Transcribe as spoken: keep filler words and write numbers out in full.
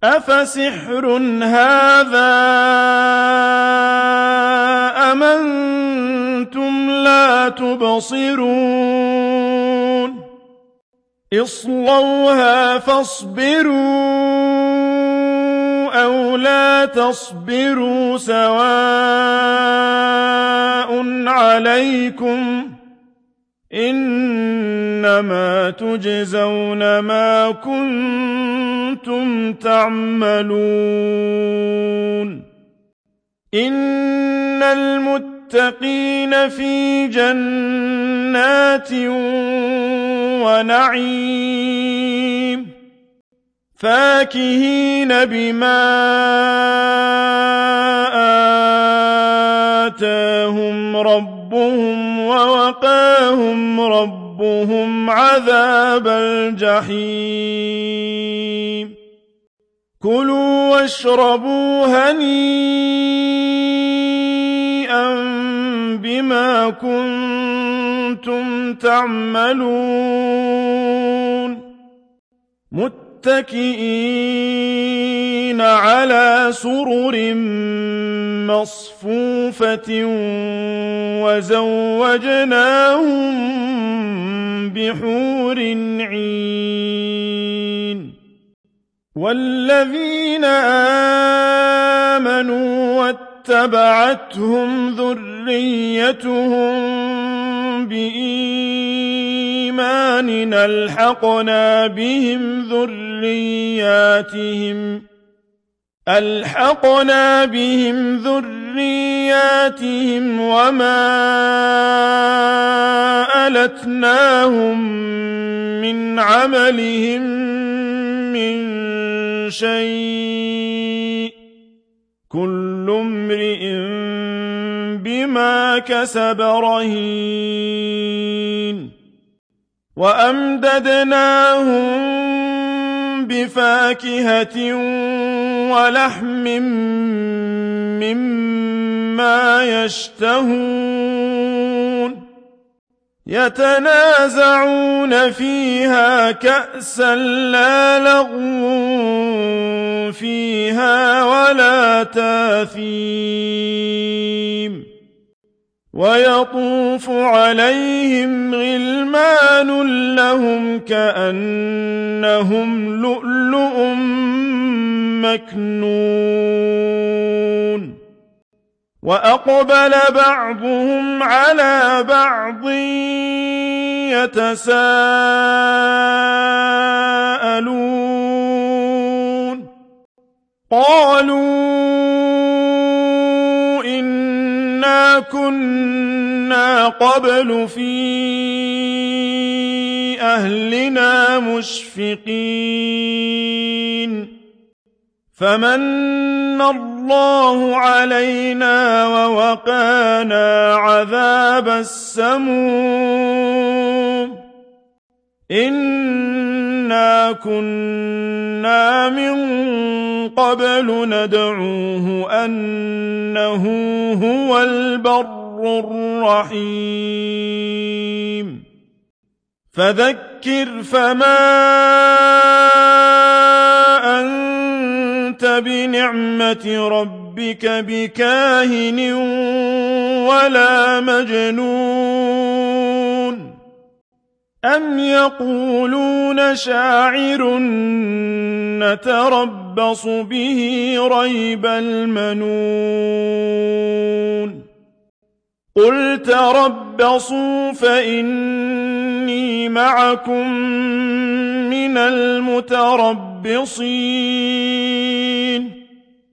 أَفَسِحْرٌ هَٰذَا أَمْ أَنتُمْ لَا تُبْصِرُونَ اصْلَوْهَا فَاصْبِرُوا أَوْ لَا تَصْبِرُوا سَوَاءٌ عَلَيْكُمْ إِنَّمَا تُجْزَوْنَ مَا كُنتُمْ تَعْمَلُونَ إِنَّ الْمُتَّقِينَ فِي جَنَّاتٍ وَنَعِيمٍ فَاكِهِينَ بِمَا آتَاهُمْ رَبُّهُمْ وَوَقَاهُمْ رَبُّهُمْ عَذَابَ الْجَحِيمِ كُلُوا وَاشْرَبُوا هَنِيئًا بِمَا كُنتُمْ تَعْمَلُونَ مُتَّكِئِينَ عَلَىٰ سُرُرٍ مَّصْفُوفَةٍ وَزَوَّجْنَاهُم بِحُورٍ عِينٍ وَالَّذِينَ آمَنُوا وَاتَّبَعَتْهُمْ ذُرِّيَّتُهُم بِإِيمَانٍ أَلْحَقْنَا بِهِمْ ذُرِّيَّاتِهِمْ أَلْحَقْنَا بِهِمْ ذُرِّيَّاتِهِمْ وَمَا أَلَتْنَاهُم مِّنْ عَمَلِهِم مِّن شَيْءٍ ۚ كُلُّ امْرِئٍ بِمَا كَسَبَ رَهِينٌ وَأَمْدَدْنَاهُم بِفَاكِهَةٍ وَلَحْمٍ مِّمَّا يَشْتَهُونَ يَتَنَازَعُونَ فِيهَا كَأْسًا لَّا لَغْوٌ فِيهَا وَلَا تَأْثِيمٌ وَيَطُوفُ عَلَيْهِمْ غِلْمَانٌ لَّهُمْ كَأَنَّهُمْ لُؤْلُؤٌ مَّكْنُونٌ وَأَقْبَلَ بَعْضُهُمْ عَلَىٰ بَعْضٍ يَتَسَاءَلُونَ قَالُوا إِنَّا كُنَّا قَبْلُ فِي أَهْلِنَا مُشْفِقِينَ فَمَنَّ اللَّهُ عَلَيْنَا وَوَقَانَا عَذَابَ السَّمُومِ إِنَّا كُنَّا مِن قَبْلُ نَدْعُوهُ أَنَّهُ هُوَ الْبَرُّ الرَّحِيمُ فَذَكِّرْ فَمَا أَنتَ بِنِعْمَةِ رَبِّكَ بِكَاهِنٍ وَلَا مَجْنُونٍ أَمْ يَقُولُونَ شَاعِرٌ نَّتَرَبَّصُ بِهِ رَيْبَ الْمَنُونِ قُلْ تَرَبَّصُوا فَإِنِّي مَعَكُم مِّنَ الْمُتَرَبِّصِينَ